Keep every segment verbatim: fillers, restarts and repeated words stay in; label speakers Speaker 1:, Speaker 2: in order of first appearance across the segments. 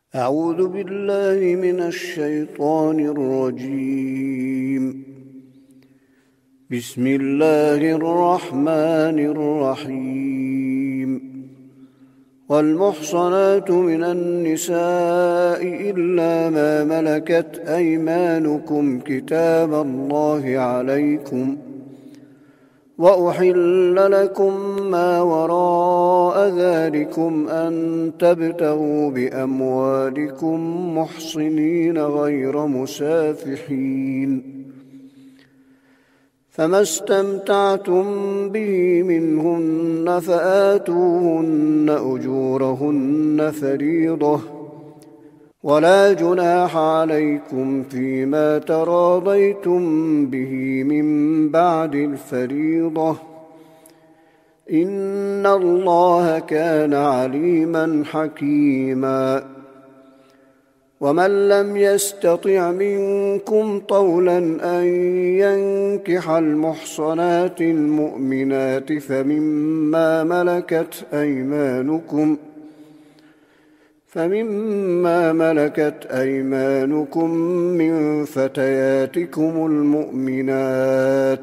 Speaker 1: أعوذ بالله من الشيطان الرجيم. بسم الله الرحمن الرحيم. والمحصنات من النساء إلا ما ملكت أيمانكم كتاب الله عليكم، وأحل لكم ما وراء ذلكم أن تبتغوا بأموالكم محصنين غير مسافحين، فما استمتعتم به منهن فآتوهن أجورهن فريضة، ولا جناح عليكم فيما تراضيتم به من بعد الفريضة، إن الله كان عليما حكيما. ومن لم يستطع منكم طولا أن ينكح المحصنات المؤمنات فمما ملكت أيمانكم فمما ملكت أيمانكم من فتياتكم المؤمنات،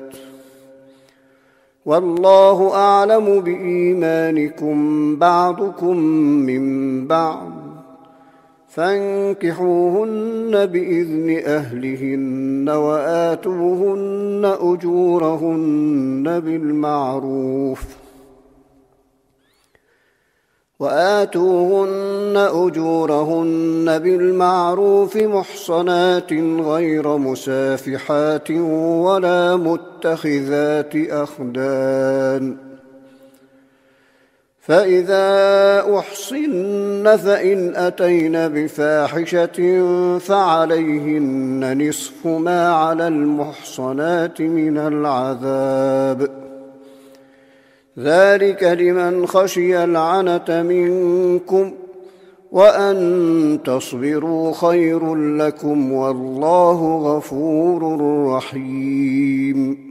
Speaker 1: والله أعلم بإيمانكم بعضكم من بعض، فانكحوهن بإذن أهلهن وآتوهن أجورهن بالمعروف وآتوهن أجورهن بالمعروف محصنات غير مسافحات ولا متخذات أخدان، فإذا أحصن فإن أتين بفاحشة فعليهن نصف ما على المحصنات من العذاب، ذلك لمن خشي العنة منكم، وأن تصبروا خير لكم، والله غفور رحيم.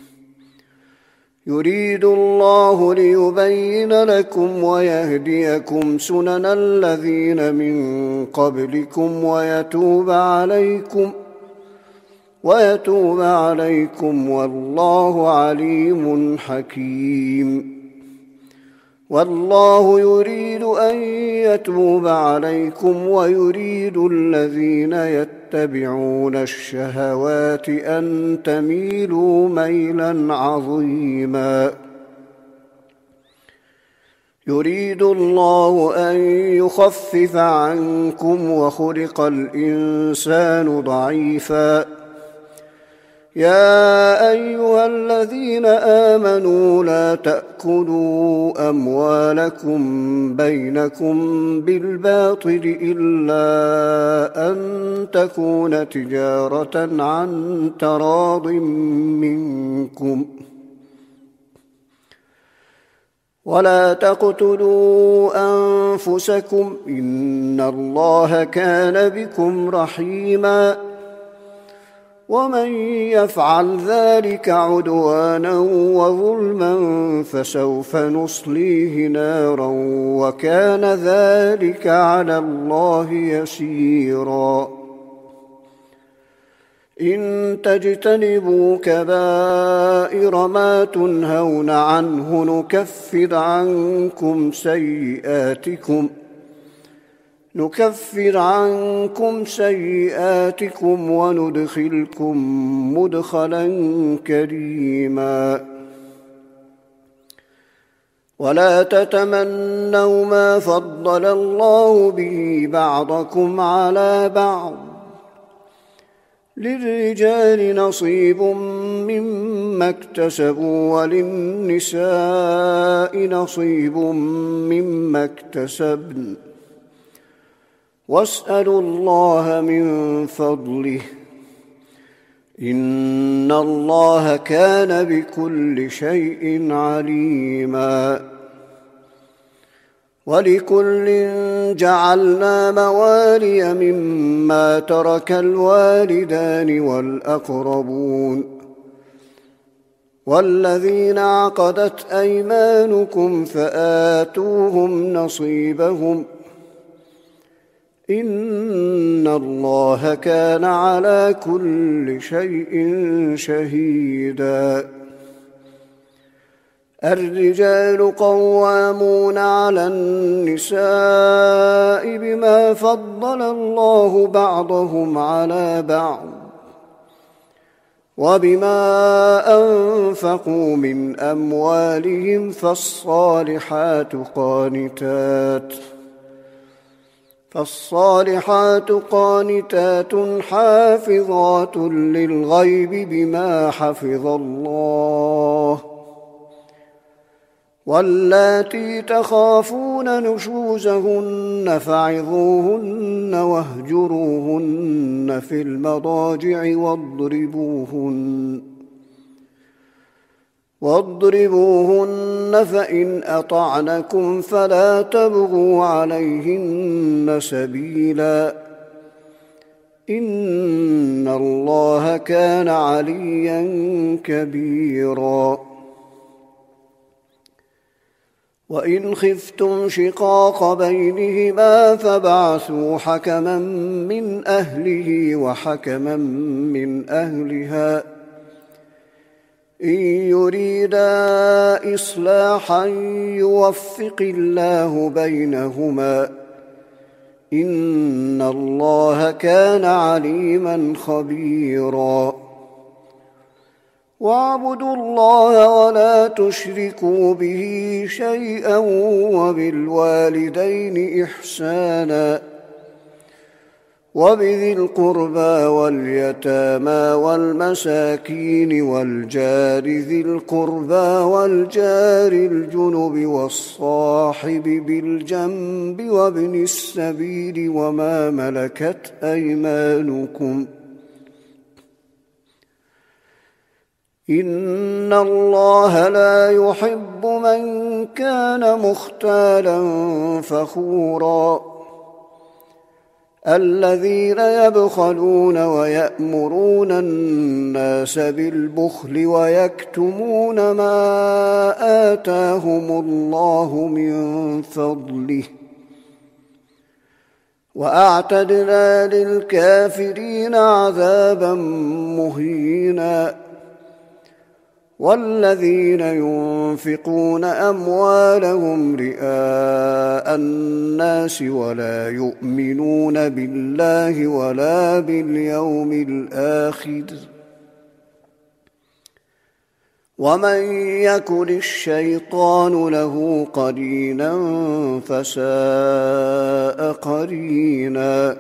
Speaker 1: يريد الله ليبين لكم ويهديكم سنن الذين من قبلكم ويتوب عليكم ويتوب عليكم والله عليم حكيم. والله يريد أن يتوب عليكم ويريد الذين يتبعون الشهوات أن تميلوا ميلا عظيما. يريد الله أن يخفف عنكم وخلق الإنسان ضعيفا. يا أيها الذين آمنوا لا تأكلوا أموالكم بينكم بالباطل إلا أن تكون تجارة عن تراض منكم، ولا تقتلوا أنفسكم إن الله كان بكم رحيما. ومن يفعل ذلك عدوانا وظلما فسوف نصليه نارا وكان ذلك على الله يسيرا. إن تجتنبوا كبائر ما تنهون عنه نكفر عنكم سيئاتكم نكفر عنكم سيئاتكم وندخلكم مدخلا كريما. ولا تتمنوا ما فضل الله به بعضكم على بعض، للرجال نصيب مما اكتسبوا وللنساء نصيب مما اكتسبن، واسألوا الله من فضله إن الله كان بكل شيء عليما. ولكل جعلنا موالي مما ترك الوالدان والأقربون والذين عقدت أيمانكم فآتوهم نصيبهم إن الله كان على كل شيء شهيدا. الرجال قوامون على النساء بما فضل الله بعضهم على بعض وبما أنفقوا من أموالهم، فالصالحات قانتات فالصالحات قانتات حافظات للغيب بما حفظ الله. واللاتي تخافون نشوزهن فعظوهن واهجروهن في المضاجع واضربوهن واضربوهن فإن أطعنكم فلا تبغوا عليهن سبيلا، إن الله كان عليا كبيرا. وإن خفتم شقاق بينهما فابعثوا حكما من أهله وحكما من أهلها إن يريدا إصلاحا يوفق الله بينهما، إن الله كان عليما خبيرا. واعبدوا الله ولا تشركوا به شيئا وبالوالدين إحسانا وبذي القربى واليتامى والمساكين والجار ذي القربى والجار الجنب والصاحب بالجنب وابن السبيل وما ملكت أيمانكم، إن الله لا يحب من كان مختالا فخورا. الذين يبخلون ويأمرون الناس بالبخل ويكتمون ما آتاهم الله من فضله، وأعتدنا للكافرين عذابا مهينا. والذين ينفقون أموالهم رئاء الناس ولا يؤمنون بالله ولا باليوم الآخر، ومن يكن الشيطان له قرينا فساء قرينا.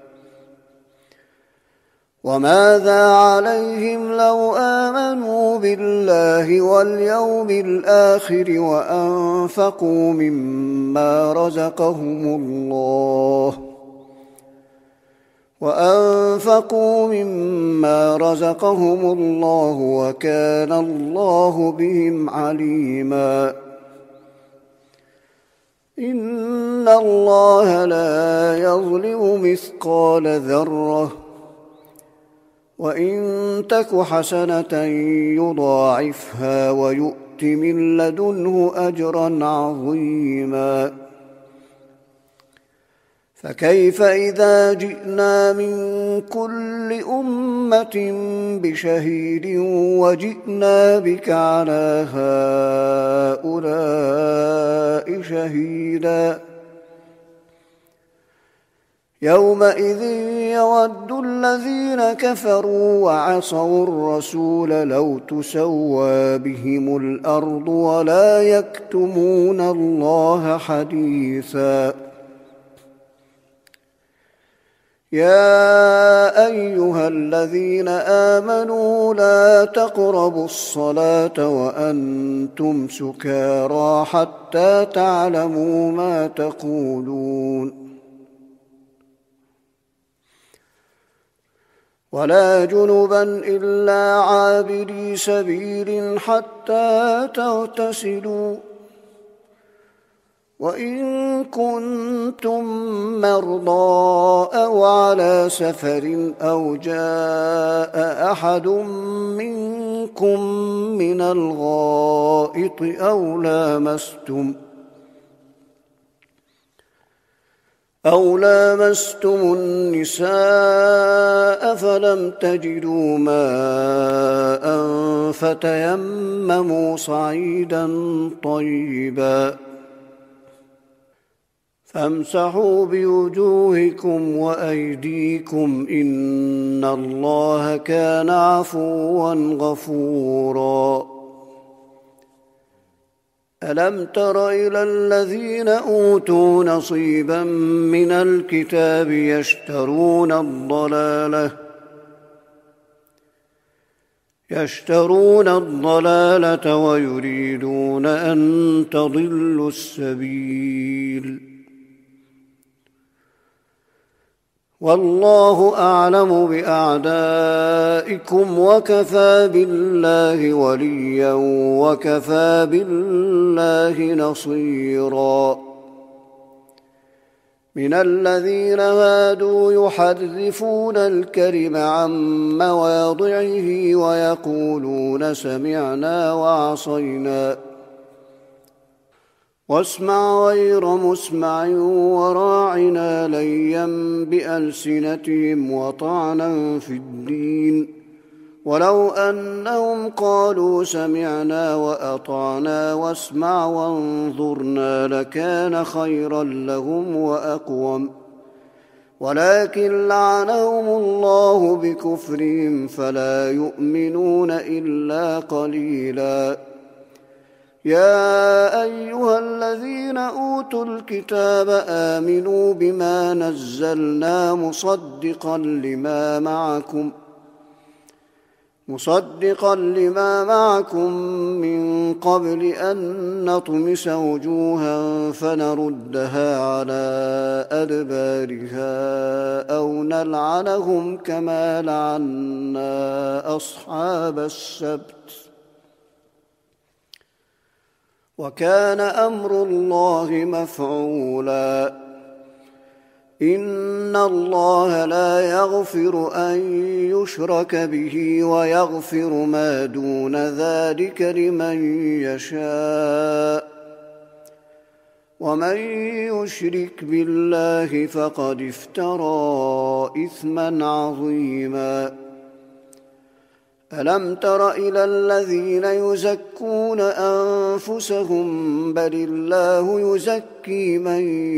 Speaker 1: وماذا عليهم لو آمنوا بالله واليوم الآخر وأنفقوا مما رزقهم الله وأنفقوا مما رزقهم الله وكان الله بهم عليما. إن الله لا يظلم مثقال ذرة وإن تك حسنة يضاعفها ويؤت من لدنه أجرا عظيما. فكيف إذا جئنا من كل أمة بشهيد وجئنا بك على هؤلاء شهيدا، يومئذ يود الذين كفروا وعصوا الرسول لو تسوى بهم الأرض ولا يكتمون الله حديثا. يا أيها الذين آمنوا لا تقربوا الصلاة وأنتم سكارى حتى تعلموا ما تقولون، ولا جنبا إلا عابري سبيل حتى تغتسلوا، وإن كنتم مرضى أو على سفر أو جاء أحد منكم من الغائط أو لامستم أو لامستم النساء فلم تجدوا ماء فتيمموا صعيدا طيبا فامسحوا بوجوهكم وأيديكم إن الله كان عفوا غفورا ألم تر إلى الذين أوتوا نصيبا من الكتاب يشترون الضلالة يشترون الضلالة ويريدون أن تضلوا السبيل والله أعلم بأعدائكم وكفى بالله وليا وكفى بالله نصيرا من الذين هادوا يحرفون الكلم عن مواضعه ويقولون سمعنا وعصينا واسمع غير مسمع وراعنا ليا بألسنتهم وطعنا في الدين ولو أنهم قالوا سمعنا وأطعنا واسمع وانظرنا لكان خيرا لهم وأقوم ولكن لعنهم الله بكفرهم فلا يؤمنون إلا قليلا يا أيها الذين أوتوا الكتاب آمنوا بما نزلنا مصدقا لما معكم مصدقا لما معكم من قبل أن نطمس وجوها فنردها على أدبارها أو نلعنهم كما لعنا أصحاب السبت وكان أمر الله مفعولا إن الله لا يغفر أن يشرك به ويغفر ما دون ذلك لمن يشاء ومن يشرك بالله فقد افترى إثما عظيما ألم تر إلى الذين يزكون أنفسهم بل الله يزكي من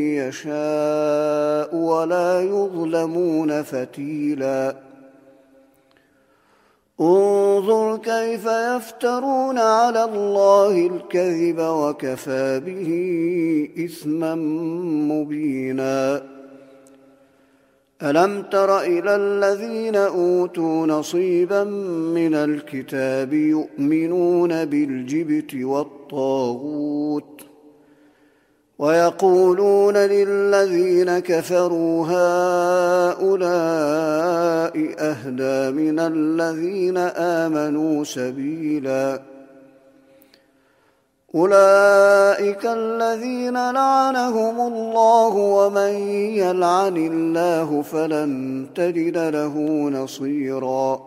Speaker 1: يشاء ولا يظلمون فتيلا انظر كيف يفترون على الله الكذب وكفى به إثما مبينا ألم تر إلى الذين أوتوا نصيبا من الكتاب يؤمنون بالجبت والطاغوت ويقولون للذين كفروا هؤلاء أهدى من الذين آمنوا سبيلا أولئك الذين لعنهم الله ومن يلعن الله فلن تجد له نصيرا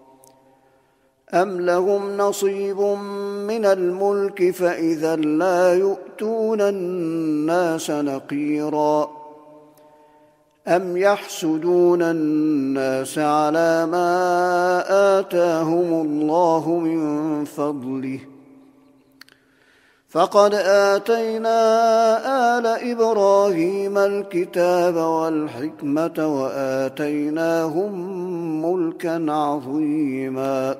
Speaker 1: أم لهم نصيب من الملك فإذا لا يؤتون الناس نقيرا أم يحسدون الناس على ما آتاهم الله من فضله فقد آتينا آل إبراهيم الكتاب والحكمة وآتيناهم ملكا عظيما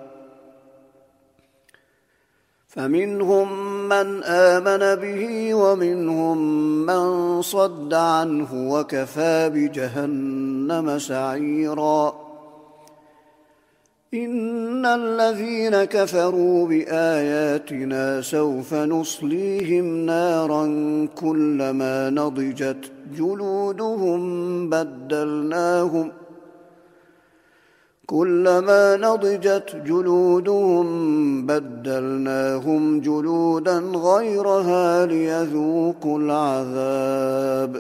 Speaker 1: فمنهم من آمن به ومنهم من صد عنه وكفى بجهنم سعيرا إن الذين كفروا بآياتنا سوف نصليهم نارا كلما نضجت جلودهم بدلناهم كلما نضجت جلودهم بدلناهم جلودا غيرها ليذوقوا العذاب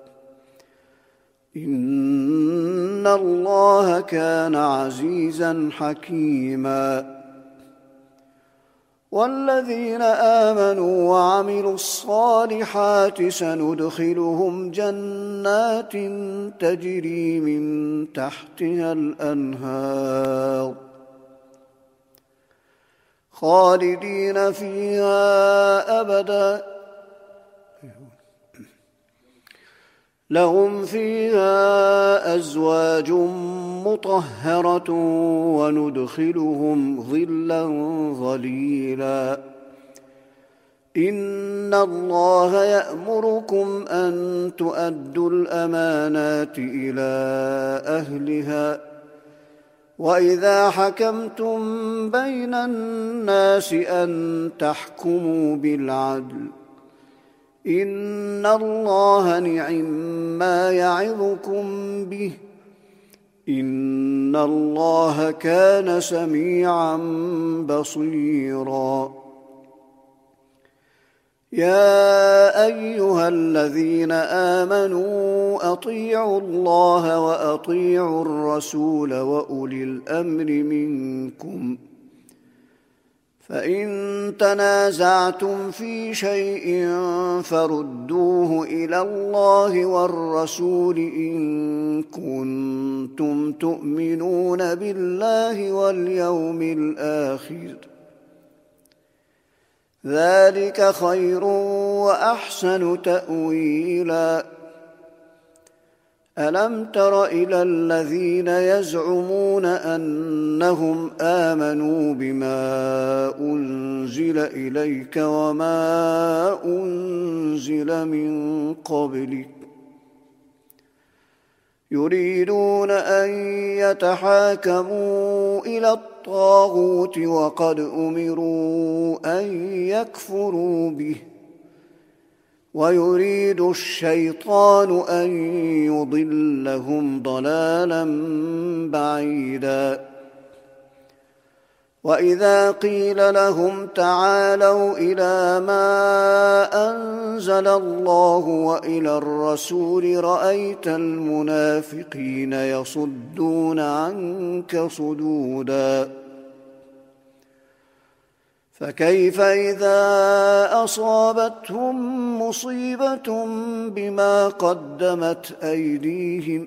Speaker 1: إن الله كان عزيزا حكيما والذين آمنوا وعملوا الصالحات سندخلهم جنات تجري من تحتها الأنهار خالدين فيها أبدا لهم فيها أزواج مطهرة وندخلهم ظلا ظليلا إن الله يأمركم أن تؤدوا الأمانات إلى أهلها وإذا حكمتم بين الناس أن تحكموا بالعدل إن الله نعما يعظكم به إن الله كان سميعا بصيرا يا أيها الذين آمنوا أطيعوا الله وأطيعوا الرسول وأولي الأمر منكم فإن تنازعتم في شيء فردوه إلى الله والرسول إن كنتم تؤمنون بالله واليوم الآخر ذلك خير وأحسن تأويلا ألم تر إلى الذين يزعمون أنهم آمنوا بما أنزل إليك وما أنزل من قبلك يريدون أن يتحاكموا إلى الطاغوت وقد أمروا أن يكفروا به ويريد الشيطان أن يضلهم ضلالا بعيدا وإذا قيل لهم تعالوا إلى ما أنزل الله وإلى الرسول رأيت المنافقين يصدون عنك صدودا فكيف إذا أصابتهم مصيبة بما قدمت أيديهم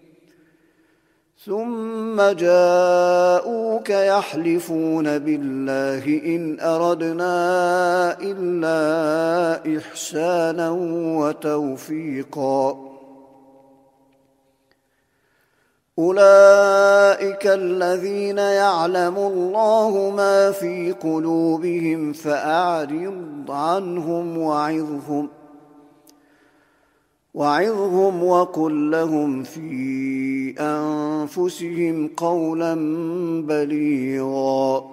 Speaker 1: ثم جاءوك يحلفون بالله إن أردنا إلا إحسانا وتوفيقا أولئك الذين يعلم الله ما في قلوبهم فأعرض عنهم وعظهم وعظهم وقل لهم في أنفسهم قولا بليغا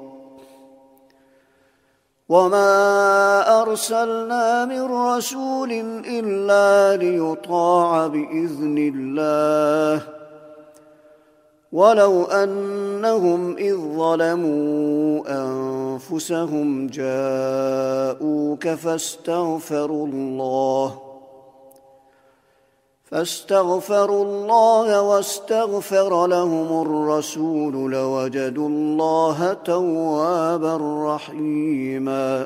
Speaker 1: وما أرسلنا من رسول إلا ليطاع بإذن الله ولو أنهم إذ ظلموا أنفسهم جاءوك فاستغفروا الله فاستغفروا الله واستغفر لهم الرسول لوجدوا الله توابا رحيما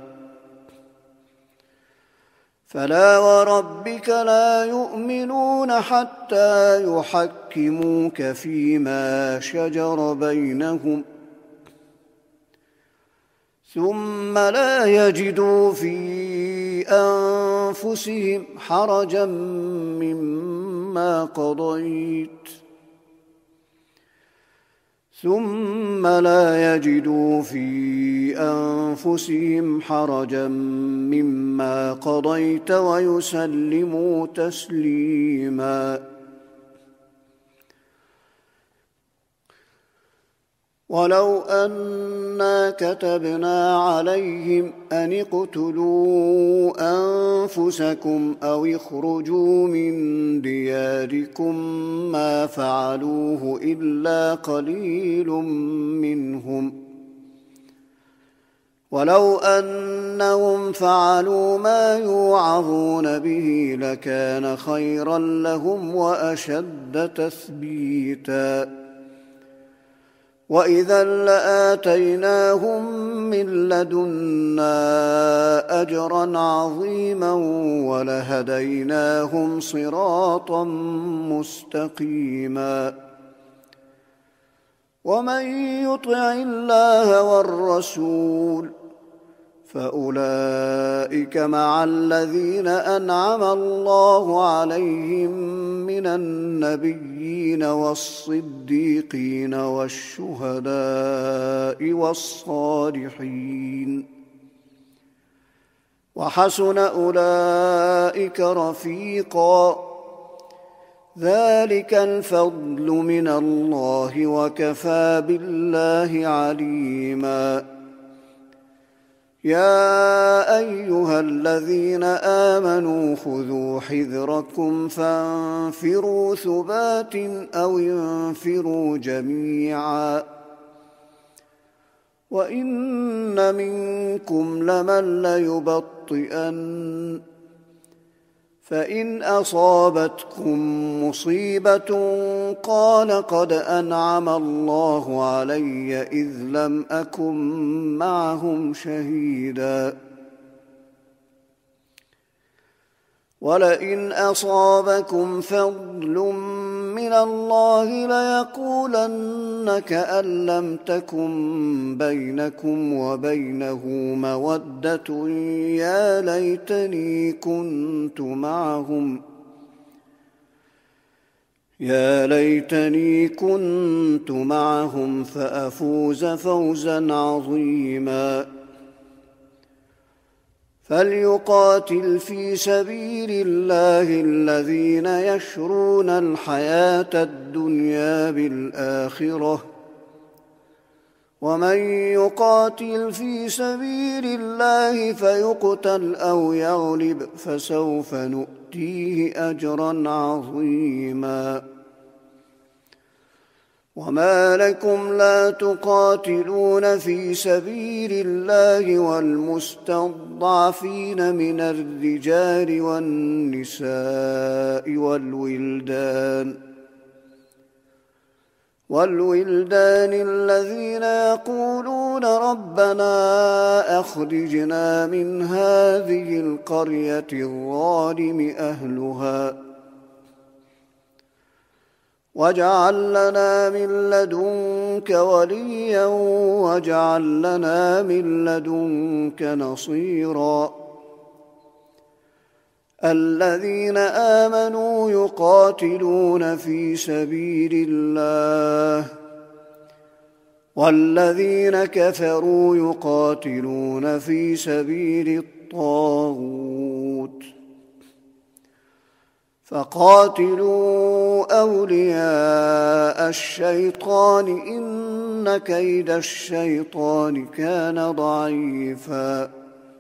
Speaker 1: فلا وربك لا يؤمنون حتى يحكموك فيما شجر بينهم ثم لا يجدوا في أنفسهم حرجا مما قضيت ثم لا يجدوا في أنفسهم حرجا مما قضيت ويسلموا تسليما ولو أنا كتبنا عليهم أن اقتلوا أنفسكم أو اخرجوا من دياركم ما فعلوه إلا قليل منهم ولو أنهم فعلوا ما يوعظون به لكان خيرا لهم وأشد تثبيتا وإذا لآتيناهم من لدنا أجرا عظيما ولهديناهم صراطا مستقيما ومن يطع الله والرسول فأولئك مع الذين أنعم الله عليهم من النبيين والصديقين والشهداء والصالحين وحسن أولئك رفيقا ذلك الفضل من الله وكفى بالله عليما يا أيها الذين آمنوا خذوا حذركم فانفروا ثبات أو انفروا جميعا وإن منكم لمن ليبطئن فإن أصابتكم مصيبة قال قد أنعم الله علي إذ لم أكن معهم شهيدا ولئن أصابكم فضل من الله ليقولن كأن لم تكن بينكم وبينه مودة يا ليتني كنت معهم يا ليتني كنت معهم فأفوز فوزا عظيما فليقاتل في سبيل الله الذين يشرون الحياة الدنيا بالآخرة ومن يقاتل في سبيل الله فيقتل أو يغلب فسوف نؤتيه أجرا عظيما وما لكم لا تقاتلون في سبيل الله والمستضعفين من الرجال والنساء والولدان والولدان الذين يقولون ربنا أخرجنا من هذه القرية الظالم أهلها واجعل لنا من لدنك وليا واجعل لنا من لدنك نصيرا الذين آمنوا يقاتلون في سبيل الله والذين كفروا يقاتلون في سبيل الطاغوت فقاتلوا أولياء الشيطان إن كيد الشيطان كان ضعيفا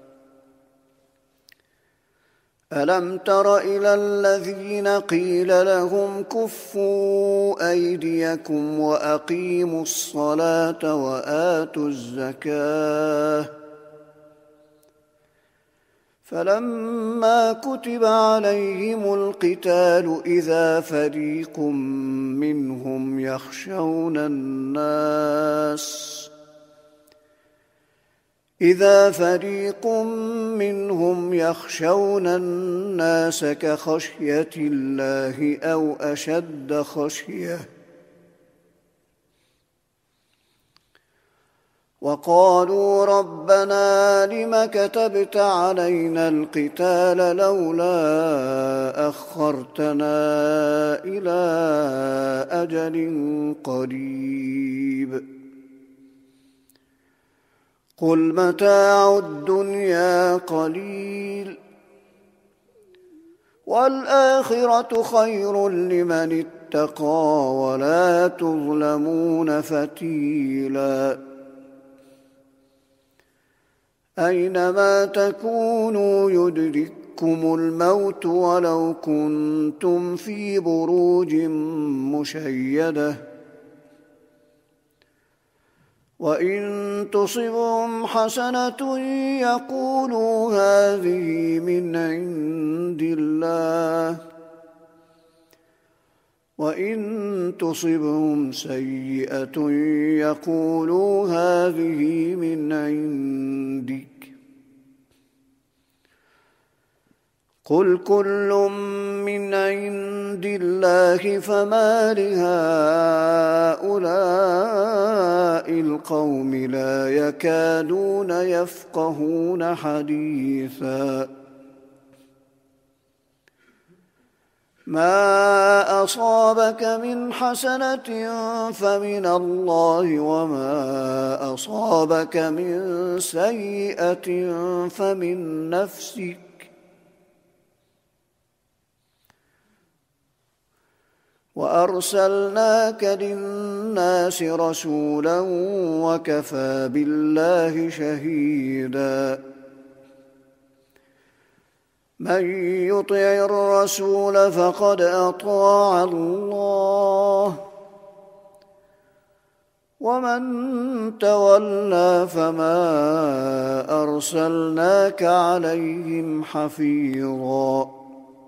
Speaker 1: ألم تر إلى الذين قيل لهم كفوا أيديكم وأقيموا الصلاة وآتوا الزكاة فلما كتب عليهم القتال إذا فريق منهم يخشون الناس إذا فريق منهم يخشون الناس كخشية الله أو أشد خشية وقالوا ربنا لم كتبت علينا القتال لولا أخرتنا إلى أجل قريب قل متاع الدنيا قليل والآخرة خير لمن اتقى ولا تظلمون فتيلا أينما تكونوا يدرككم الموت ولو كنتم في بروج مشيدة وإن تصبهم حسنة يقولوا هذه من عند الله وإن تصبهم سيئة يقولوا هذه من عندك قل كل من عند الله فما لهؤلاء القوم لا يكادون يفقهون حديثا ما أصابك من حسنة فمن الله وما أصابك من سيئة فمن نفسك وأرسلناك للناس رسولا وكفى بالله شهيدا من يطع الرسول فقد أطاع الله ومن تولى فما أرسلناك عليهم حفيظا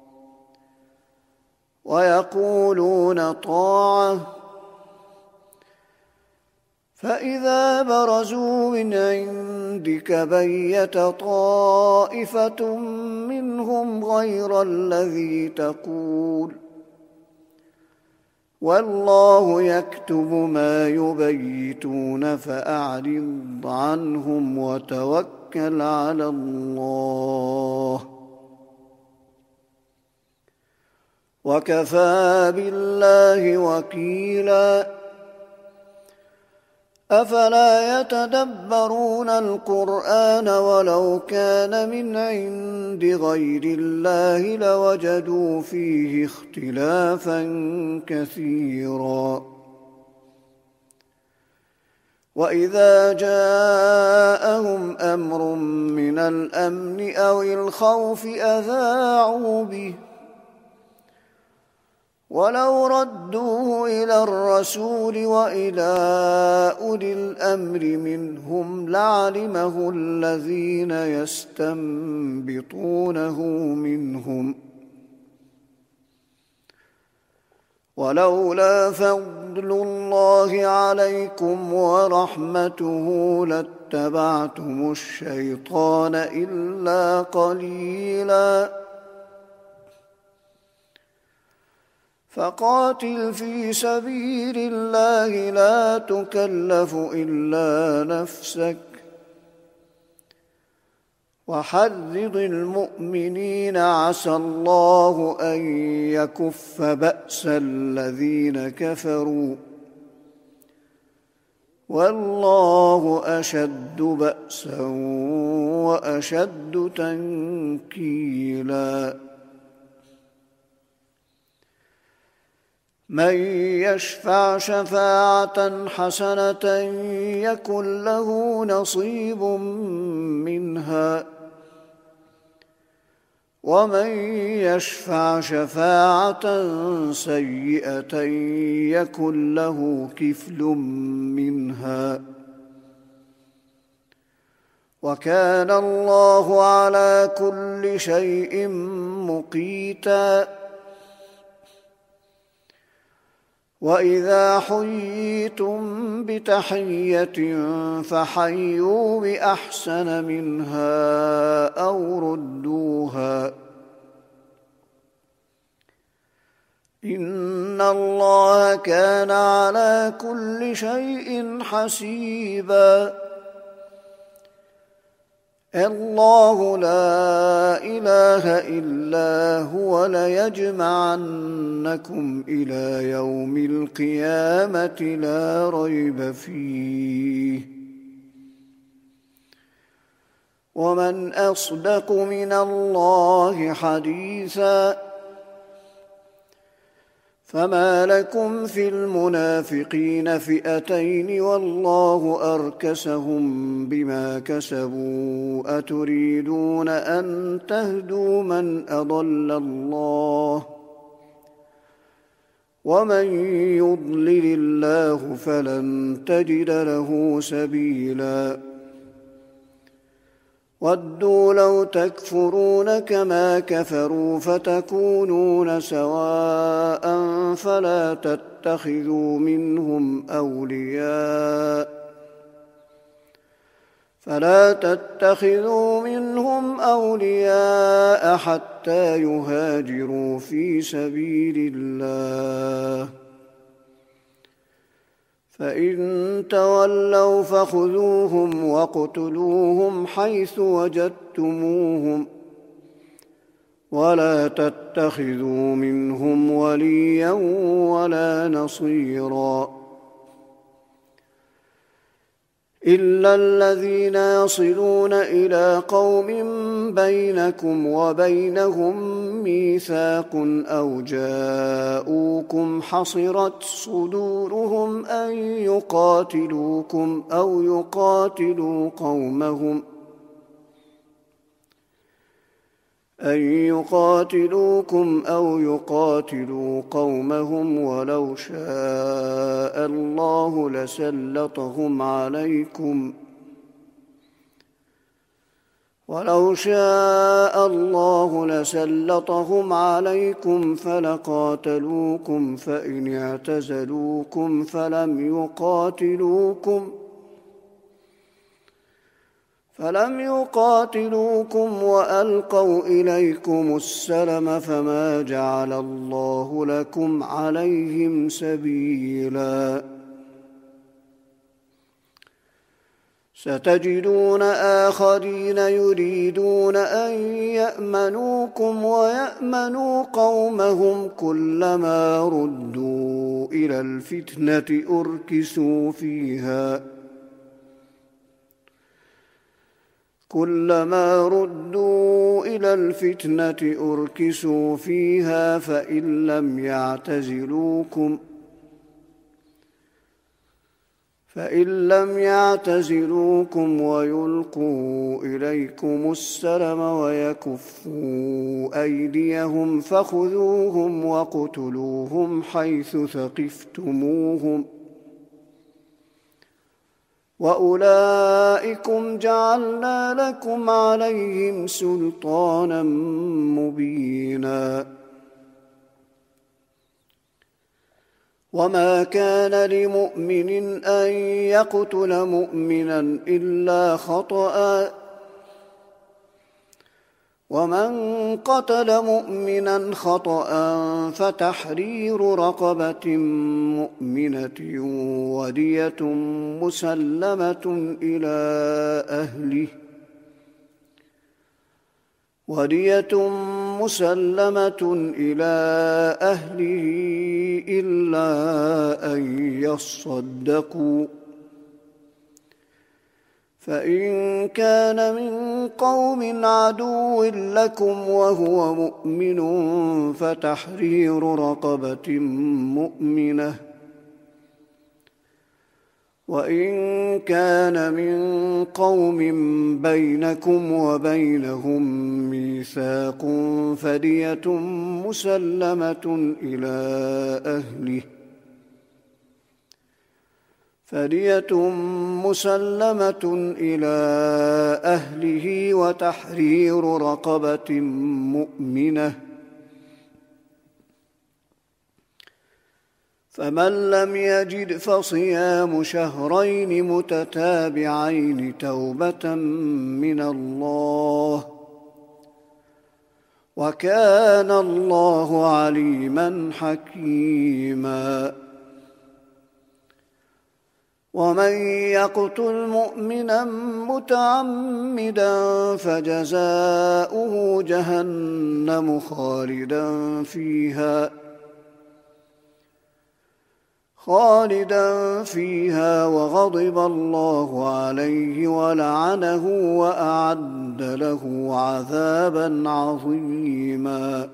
Speaker 1: ويقولون طاعة فإذا برزوا من عندك بيت طائفة منهم غير الذي تقول والله يكتب ما يبيتون فأعرض عنهم وتوكل على الله وكفى بالله وكيلا أفلا يتدبرون القرآن ولو كان من عند غير الله لوجدوا فيه اختلافا كثيرا وإذا جاءهم أمر من الأمن أو الخوف أذاعوا به ولو ردوه إلى الرسول وإلى أولي الأمر منهم لعلمه الذين يستنبطونه منهم ولولا فضل الله عليكم ورحمته لاتبعتم الشيطان إلا قليلا فقاتل في سبيل الله لا تكلف إلا نفسك وحرض المؤمنين عسى الله أن يكف بأس الذين كفروا والله أشد بأسا وأشد تنكيلا من يشفع شفاعة حسنة يكن له نصيب منها ومن يشفع شفاعة سيئة يكن له كفل منها وكان الله على كل شيء مقيتا وإذا حييتم بتحية فحيوا بأحسن منها أو ردوها إن الله كان على كل شيء حسيبا الله لا إله إلا هو ليجمعنكم إلى يوم القيامة لا ريب فيه ومن أصدق من الله حديثا فما لكم في المنافقين فئتين والله أركسهم بما كسبوا أتريدون أن تهدوا من أضل الله ومن يضلل الله فلن تجد له سبيلا ودوا لو تكفرون كما كفروا فتكونون سواء فلا تتخذوا منهم أولياء فلا تتخذوا منهم أولياء حتى يهاجروا في سبيل الله فإن تولوا فخذوهم واقتلوهم حيث وجدتموهم ولا تتخذوا منهم وليا ولا نصيرا إلا الذين يصلون إلى قوم بينكم وبينهم ميثاق أو جاءوكم حصرت صدورهم أن يقاتلوكم أو يقاتلوا قومهم أن يقاتلوكم أو يقاتلوا قومهم ولو شاء الله لسلطهم عليكم ولو شاء الله لسلطهم عليكم فلقاتلوكم فإن اعتزلوكم فلم يقاتلوكم فلم يقاتلوكم وألقوا إليكم السلم فما جعل الله لكم عليهم سبيلا ستجدون آخرين يريدون أن يأمنوكم ويأمنوا قومهم كلما ردوا إلى الفتنة أركسوا فيها كلما ردوا إلى الفتنة أركسوا فيها فإن لم يعتزلوكم فإن لم يعتزلوكم ويلقوا إليكم السلم ويكفوا أيديهم فخذوهم واقتلوهم حيث ثقفتموهم وأولئكم جعلنا لكم عليهم سلطانا مبينا وما كان لمؤمن أن يقتل مؤمنا إلا خطأ ومن قتل مؤمنا خطأ فتحرير رقبة مؤمنة ودية مسلمة إلى أهله ودية مسلمة إلى أهله إلا أن يصدقوا فإن كان من قوم عدو لكم وهو مؤمن فتحرير رقبة مؤمنة وإن كان من قوم بينكم وبينهم ميثاق فدية مسلمة إلى أهله فدية مسلمة إلى أهله وتحرير رقبة مؤمنة فمن لم يجد فصيام شهرين متتابعين توبة من الله وكان الله عليما حكيما ومن يقتل مؤمنا متعمدا فجزاؤه جهنم خالدا فيها خالدا فيها وغضب الله عليه ولعنه وأعد له عذابا عظيما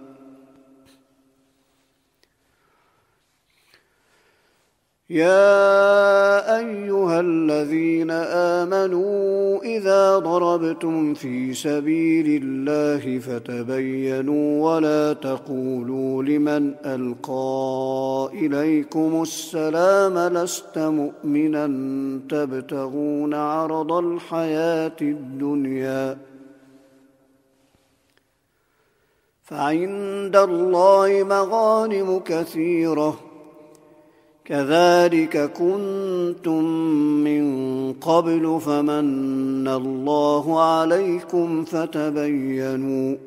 Speaker 1: يا أيها الذين آمنوا إذا ضربتم في سبيل الله فتبينوا ولا تقولوا لمن ألقى إليكم السلام لست مؤمنا تبتغون عرض الحياة الدنيا فعند الله مغانم كثيرة كذلك كنتم من قبل فمن الله عليكم فتبينوا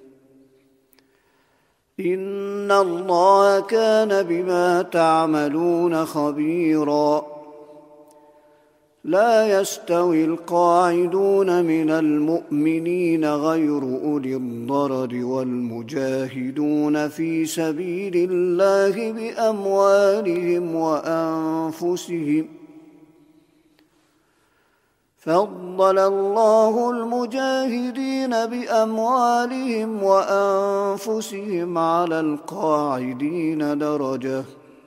Speaker 1: إن الله كان بما تعملون خبيرا لا يستوي القاعدون من المؤمنين غير أولي الضرر والمجاهدون في سبيل الله بأموالهم وأنفسهم فضل الله المجاهدين بأموالهم وأنفسهم على القاعدين درجة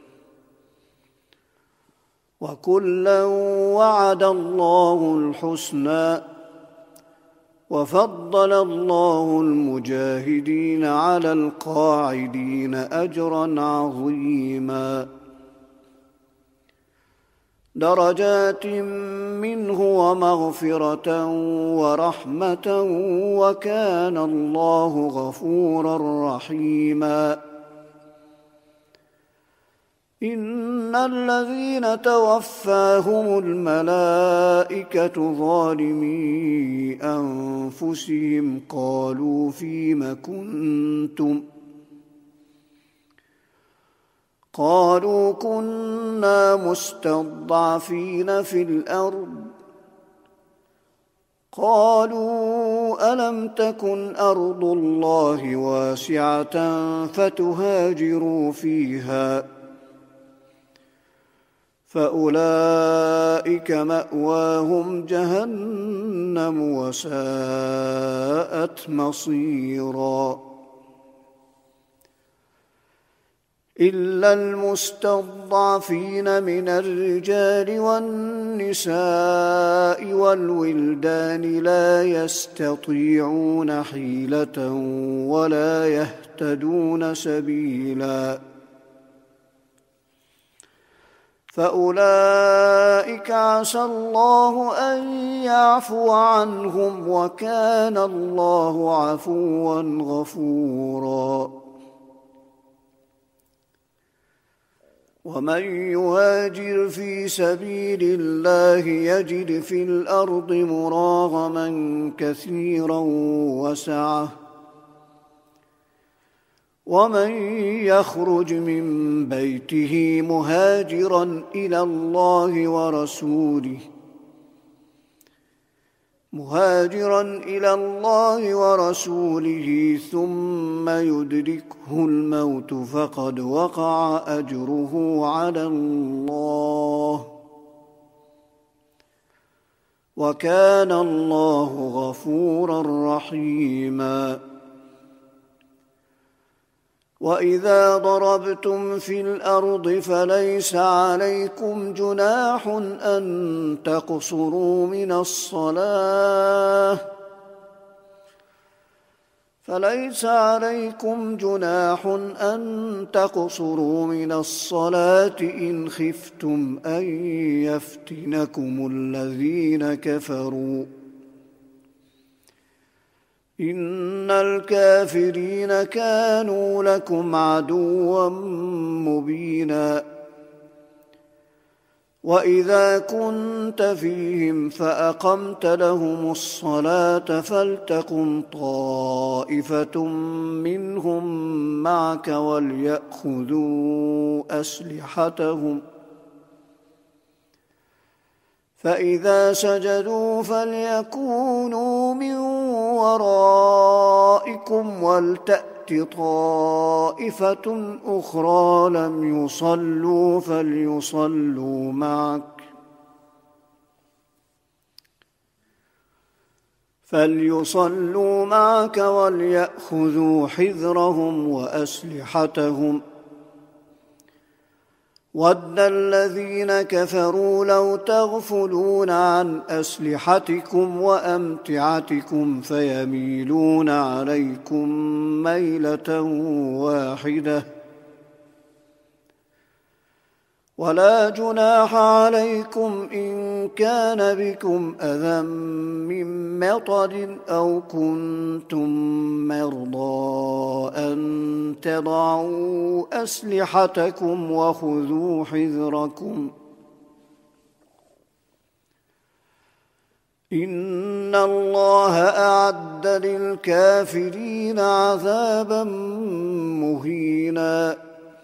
Speaker 1: وكلا وعد الله الحسنى وفضل الله المجاهدين على القاعدين أجرا عظيما درجات منه ومغفرة ورحمة وكان الله غفورا رحيما إن الذين توفاهم الملائكة ظالمي أنفسهم قالوا فيم كنتم قالوا كنا مستضعفين في الأرض قالوا ألم تكن أرض الله واسعة فتهاجروا فيها فأولئك مأواهم جهنم وساءت مصيرا إلا المستضعفين من الرجال والنساء والولدان لا يستطيعون حيلة ولا يهتدون سبيلا فأولئك عسى الله أن يعفو عنهم وكان الله عفوا غفورا ومن يهاجر في سبيل الله يجد في الأرض مراغما كثيرا وسعة ومن يخرج من بيته مهاجرا إلى الله ورسوله مهاجرا إلى الله ورسوله ثم يدركه الموت فقد وقع أجره على الله وكان الله غفورا رحيما وإذا ضربتم في الأرض فليس عليكم جناح أن تقصروا من الصلاة فليس عليكم جناح أن تقصروا من الصلاة إن خفتم أن يفتنكم الذين كفروا إن الكافرين كانوا لكم عدوا مبينا وإذا كنت فيهم فأقمت لهم الصلاة فلتقم طائفة منهم معك وليأخذوا أسلحتهم فإذا سجدوا فليكونوا من ورائكم ولتأت طائفة أخرى لم يصلوا فليصلوا معك فليصلوا معك وليأخذوا حذرهم وأسلحتهم ود الذين كفروا لو تغفلون عن أسلحتكم وأمتعتكم فيميلون عليكم ميلة واحدة ولا جناح عليكم إن كان بكم أذى من مطر أو كنتم مرضى أن تضعوا أسلحتكم وخذوا حذركم إن الله أعد للكافرين عذابا مهينا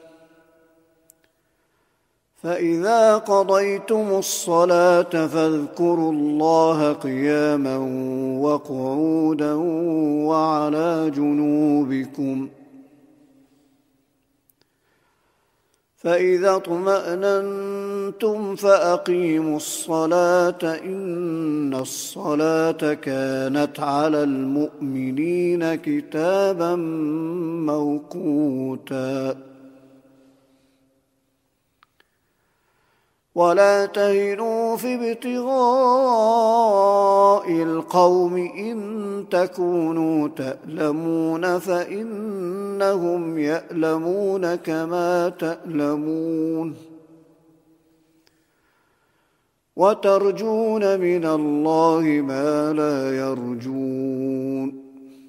Speaker 1: فإذا قضيتم الصلاة فاذكروا الله قياما وقعودا وعلى جنوبكم فإذا اطمأننتم فأقيموا الصلاة إن الصلاة كانت على المؤمنين كتابا موقوتا ولا تهنوا في ابتغاء القوم إن تكونوا تألمون فإنهم يألمون كما تألمون وترجون من الله ما لا يرجون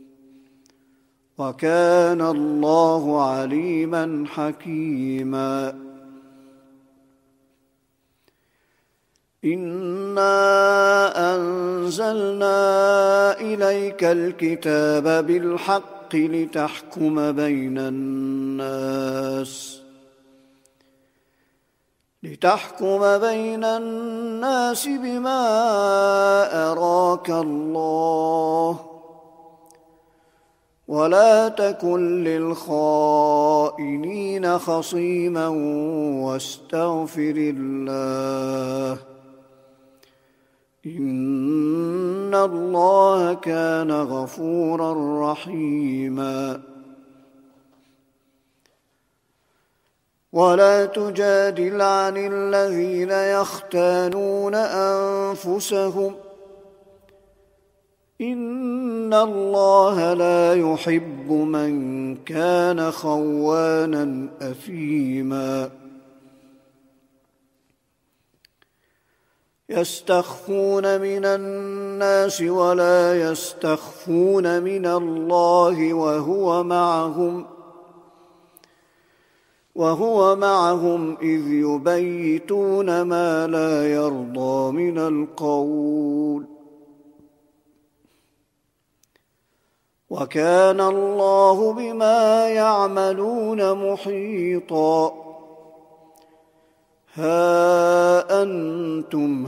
Speaker 1: وكان الله عليما حكيما إنا أنزلنا إليك الكتاب بالحق لتحكم بين الناس لتحكم بين الناس بما أراك الله ولا تكن للخائنين خصيما واستغفر الله إن الله كان غفورا رحيما ولا تجادل عن الذين يختانون أنفسهم إن الله لا يحب من كان خوانا أثيما يستخفون من الناس ولا يستخفون من الله وهو معهم وهو معهم إذ يبيتون ما لا يرضى من القول وكان الله بما يعملون محيطا ها أنتم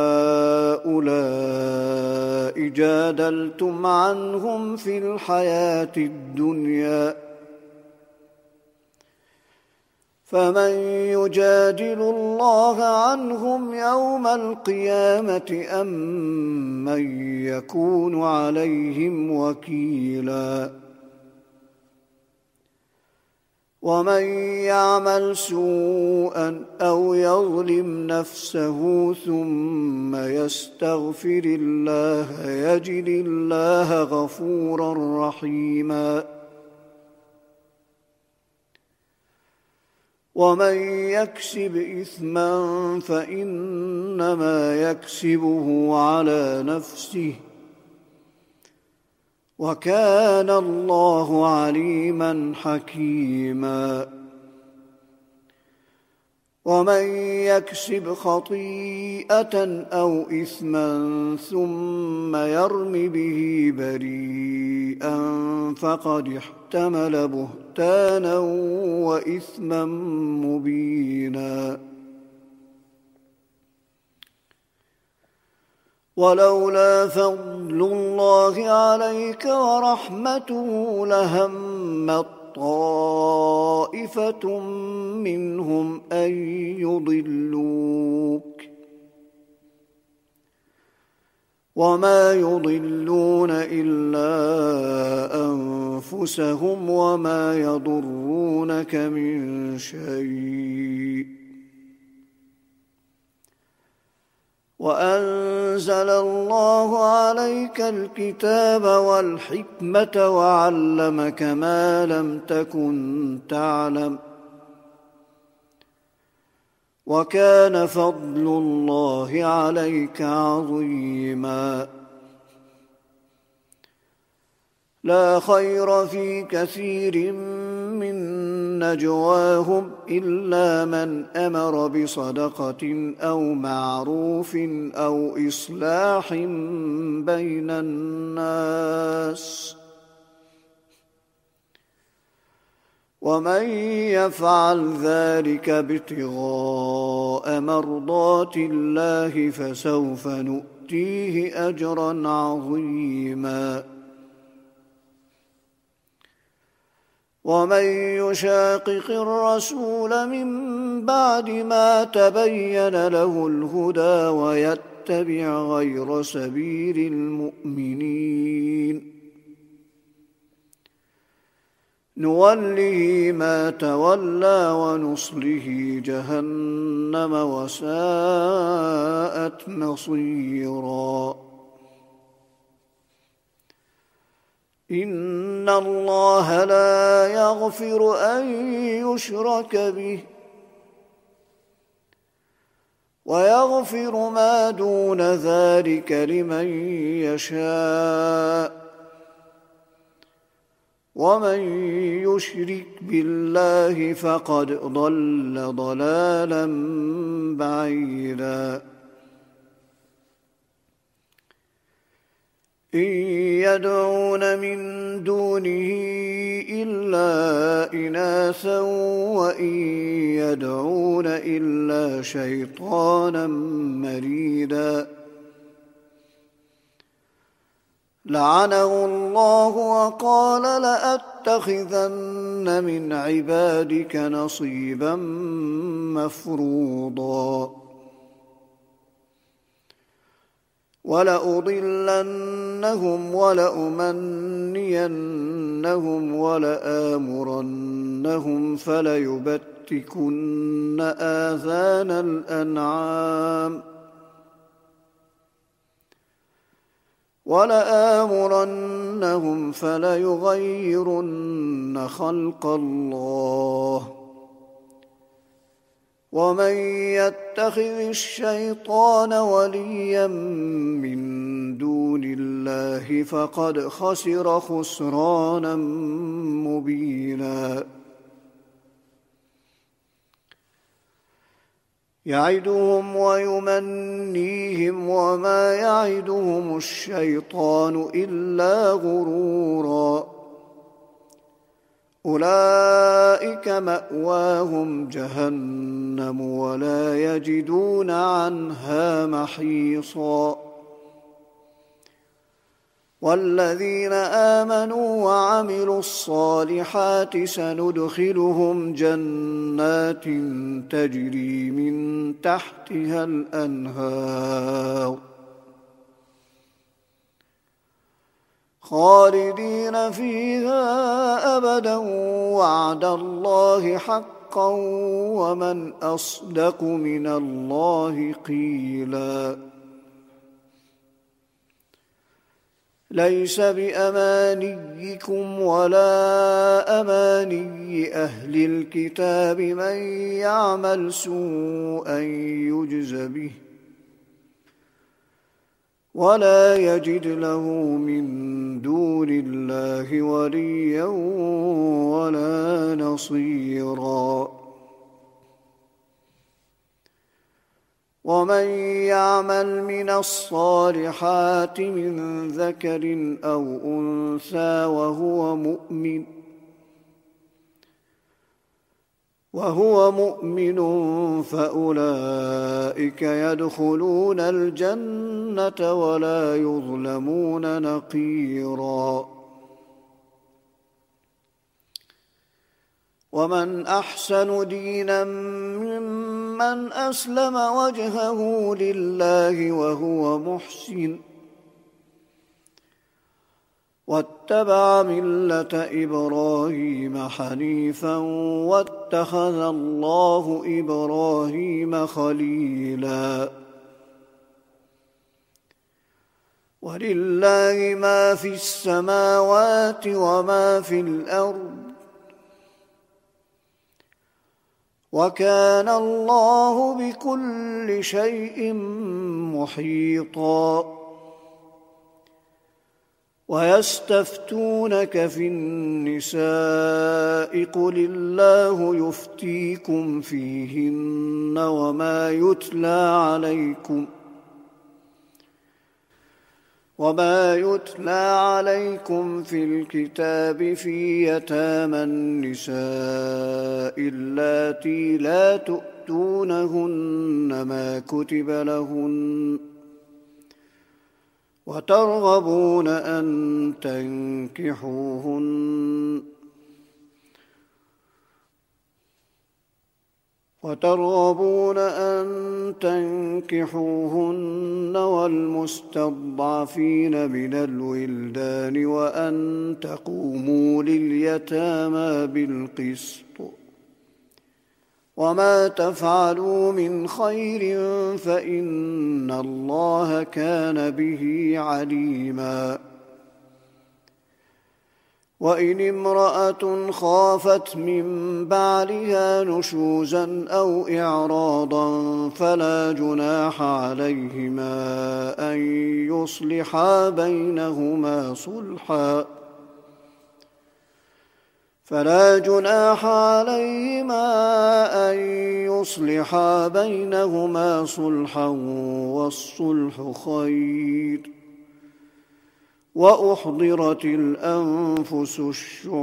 Speaker 1: هؤلاء جادلتم عنهم في الحياة الدنيا فمن يجادل الله عنهم يوم القيامة أم من يكون عليهم وكيلا ومن يعمل سوءا أو يظلم نفسه ثم يستغفر الله يجد الله غفورا رحيما ومن يكسب إثما فإنما يكسبه على نفسه وكان الله عليما حكيما ومن يكسب خطيئة أو إثما ثم يرم به بريئا فقد احتمل بهتانا وإثما مبينا ولولا فضل الله عليك ورحمته لهمت طائفة منهم أن يضلوك وما يضلون إلا أنفسهم وما يضرونك من شيء وأنزل الله عليك الكتاب والحكمة وعلمك ما لم تكن تعلم وكان فضل الله عليك عظيما. لا خير في كثير من نجواهم إلا من أمر بصدقة أو معروف أو إصلاح بين الناس، ومن يفعل ذلك ابتغاء مرضات الله فسوف نؤتيه أجرا عظيما. ومن يشاقق الرسول من بعد ما تبين له الهدى ويتبع غير سبيل المؤمنين نوله ما تولى ونصله جهنم وساءت مصيرا. إن الله لا يغفر أن يشرك به ويغفر ما دون ذلك لمن يشاء، ومن يشرك بالله فقد ضل ضلالا بعيدا. إن يدعون من دونه إلا إناثا وإن يدعون إلا شيطانا مريدا. لعنه الله وقال لأتخذن من عبادك نصيبا مفروضا ولأضلنهم ولأمنينهم ولآمرنهم فليبتكن آذان الأنعام ولآمرنهم فليغيرن خلق الله. ومن يتخذ الشيطان وليا من دون الله فقد خسر خسرانا مبينا. يعدهم ويمنيهم وما يعدهم الشيطان إلا غرورا. أولئك مأواهم جهنم ولا يجدون عنها محيصا. والذين آمنوا وعملوا الصالحات سندخلهم جنات تجري من تحتها الأنهار خالدين فيها أبدا وعد الله حقا ومن أصدق من الله قيلا. ليس بأمانيكم ولا أماني أهل الكتاب من يعمل سوءا يجز به ولا يجد له من دون الله وليا ولا نصيرا. ومن يعمل من الصالحات من ذكر أو أنثى وهو مؤمن وهو مؤمن فأولئك يدخلون الجنة ولا يظلمون نقيرا. ومن أحسن دينا ممن أسلم وجهه لله وهو محسن واتبع ملة إبراهيم حنيفا واتخذ الله إبراهيم خليلا. ولله ما في السماوات وما في الأرض وكان الله بكل شيء محيطا. ويستفتونك في النساء قل الله يفتيكم فيهن وما يتلى عليكم وما يتلى عليكم في الكتاب في يتامى النساء اللاتي لا تؤتونهن ما كتب لهن وترغبون أن تنكحوهن وترغبون أن تنكحوهن والمستضعفين من الولدان وأن تقوموا لليتامى بالقسط وما تفعلوا من خير فإن الله كان به عليما. وإن امرأة خافت من بعلها نشوزا أو إعراضا فلا جناح عليهما أن يصلحا بينهما صلحا فلا جناح عليهما أن يصلحا بينهما صلحا والصلح خير. وأحضرت الأنفس الشح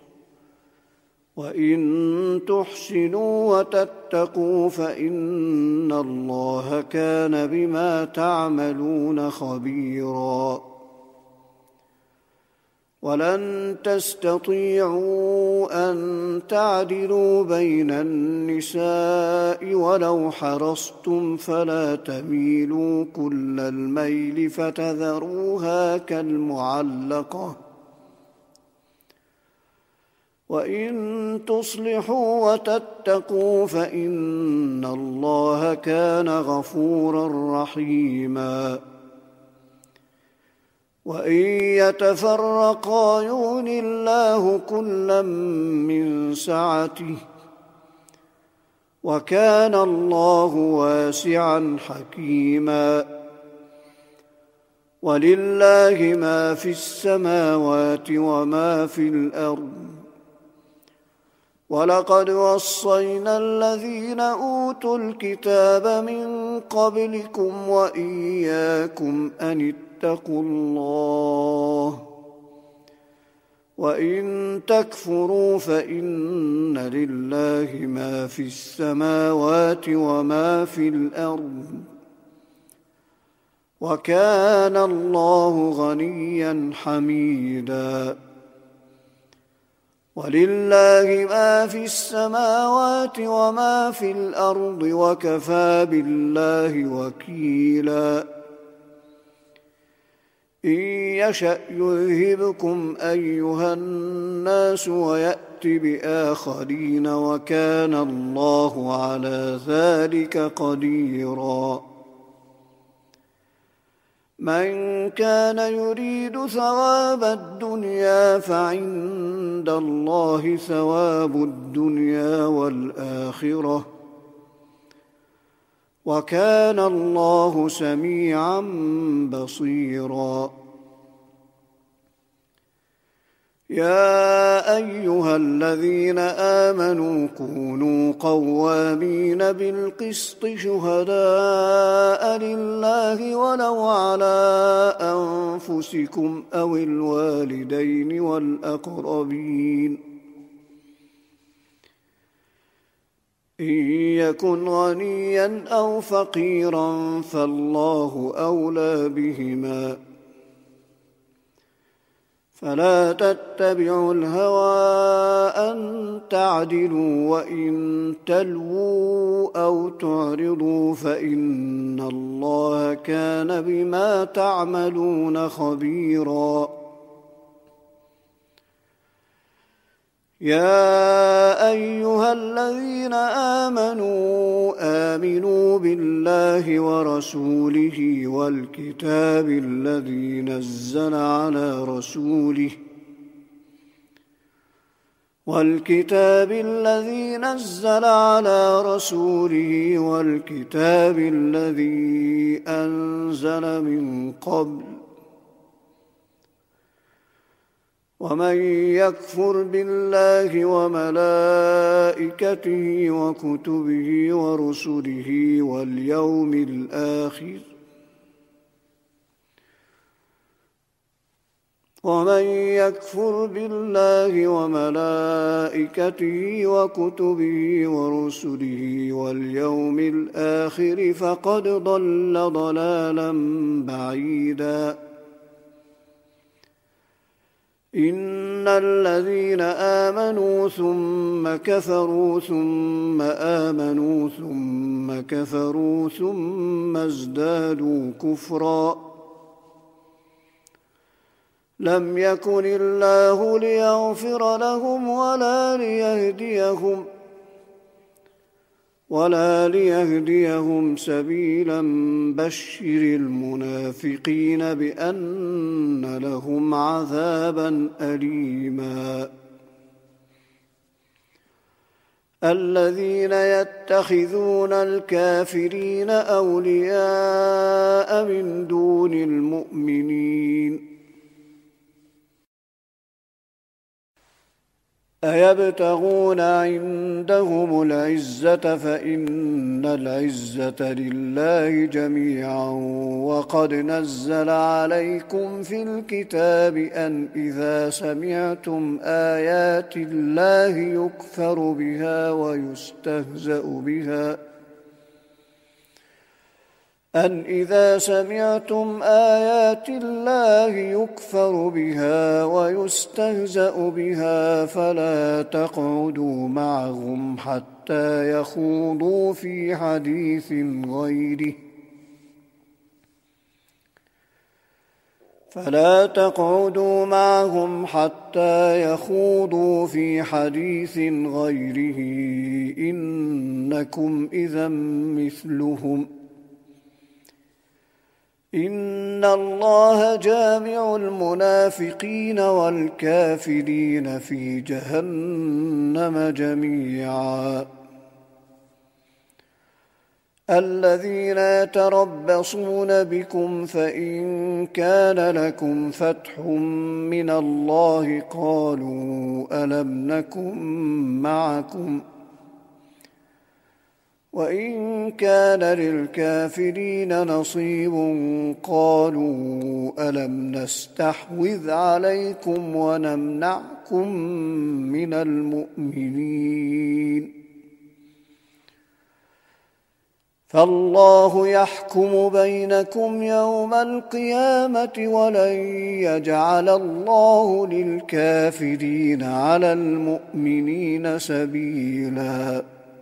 Speaker 1: وإن تحسنوا وتتقوا فإن الله كان بما تعملون خبيرا. ولن تستطيعوا أن تعدلوا بين النساء ولو حرصتم فلا تميلوا كل الميل فتذروها كالمعلقة. وإن تصلحوا وتتقوا فإن الله كان غفورا رحيما. وإن يتفرقا يغن الله كلا من سعته وكان الله واسعا حكيما. ولله ما في السماوات وما في الأرض ولقد وصينا الذين أوتوا الكتاب من قبلكم وإياكم أن اتقوا الله وإن تكفروا فإن لله ما في السماوات وما في الأرض وكان الله غنيا حميدا. ولله ما في السماوات وما في الأرض وكفى بالله وكيلا. إن يشأ يذهبكم أيها الناس ويأت بآخرين وكان الله على ذلك قديرا. من كان يريد ثواب الدنيا فعند الله ثواب الدنيا والآخرة وكان الله سميعا بصيرا. يا أيها الذين آمنوا كونوا قوامين بالقسط شهداء لله ولو على أنفسكم أو الوالدين والأقربين إن يكن غنيا أو فقيرا فالله أولى بهما فلا تتبعوا الهوى أن تعدلوا وإن تلووا أو تعرضوا فإن الله كان بما تعملون خبيرا. يا أيها الذين آمنوا آمنوا بالله ورسوله والكتاب الذي نزل على رسوله والكتاب الذي نزل على رسوله والكتاب الذي أنزل من قبل ومن يكفر بالله وملائكته وكتبه ورسله واليوم الآخر ومن يكفر بالله وملائكته وكتبه ورسله واليوم الآخر فقد ضل ضلالا بعيدا إن الذين آمنوا ثم كفروا ثم آمنوا ثم كفروا ثم ازدادوا كفرا لم يكن الله ليغفر لهم ولا ليهديهم ولا ليهديهم سبيلا بشر المنافقين بأن لهم عذابا أليما الذين يتخذون الكافرين أولياء من دون المؤمنين أيبتغون عندهم العزة فإن العزة لله جميعا وقد نزل عليكم في الكتاب أن إذا سمعتم آيات الله يكفر بها ويستهزأ بها أن إذا سمعتم آيات الله يكفر بها ويستهزأ بها فلا تقعدوا معهم حتى يخوضوا في حديث غيره فلا تقعدوا معهم حتى يخوضوا في حديث غيره إنكم إذا مثلهم إن الله جامع المنافقين والكافرين في جهنم جميعا الذين يتربصون بكم فإن كان لكم فتح من الله قالوا ألم نكن معكم وإن كان للكافرين نصيب قالوا ألم نستحوذ عليكم ونمنعكم من المؤمنين فالله يحكم بينكم يوم القيامة ولن يجعل الله للكافرين على المؤمنين سبيلا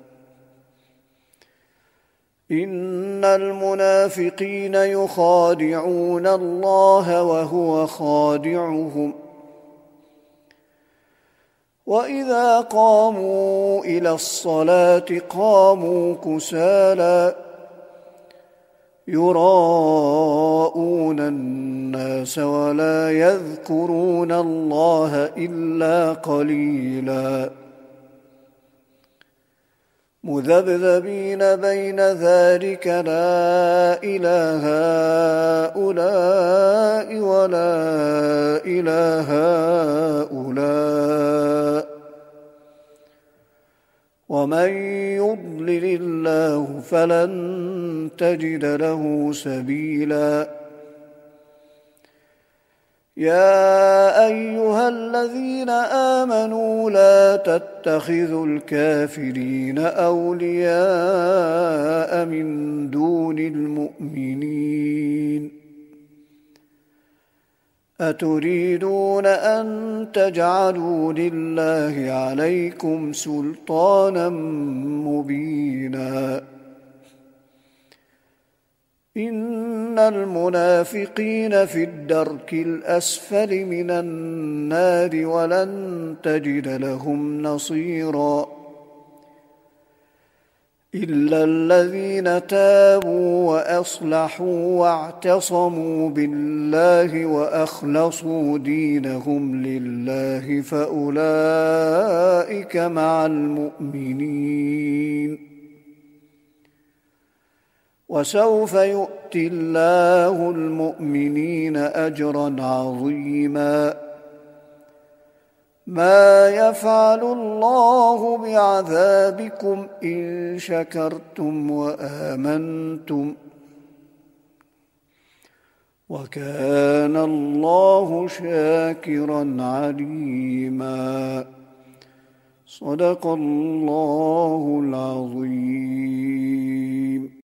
Speaker 1: إن المنافقين يخادعون الله وهو خادعهم وإذا قاموا إلى الصلاة قاموا كسالى يراءون الناس ولا يذكرون الله إلا قليلا مذبذبين بين ذلك لا إله هؤلاء ولا إله هؤلاء ومن يضلل الله فلن تجد له سبيلا يا أيها الذين آمنوا لا تتخذوا الكافرين أولياء من دون المؤمنين أتريدون أن تجعلوا لله عليكم سلطانا مبينا إن المنافقين في الدرك الأسفل من النار ولن تجد لهم نصيرا إلا الذين تابوا وأصلحوا واعتصموا بالله وأخلصوا دينهم لله فأولئك مع المؤمنين وسوف يؤتي الله المؤمنين أجرا عظيما ما يفعل الله بعذابكم إن شكرتم وآمنتم وكان الله شاكرا عليما صدق الله العظيم.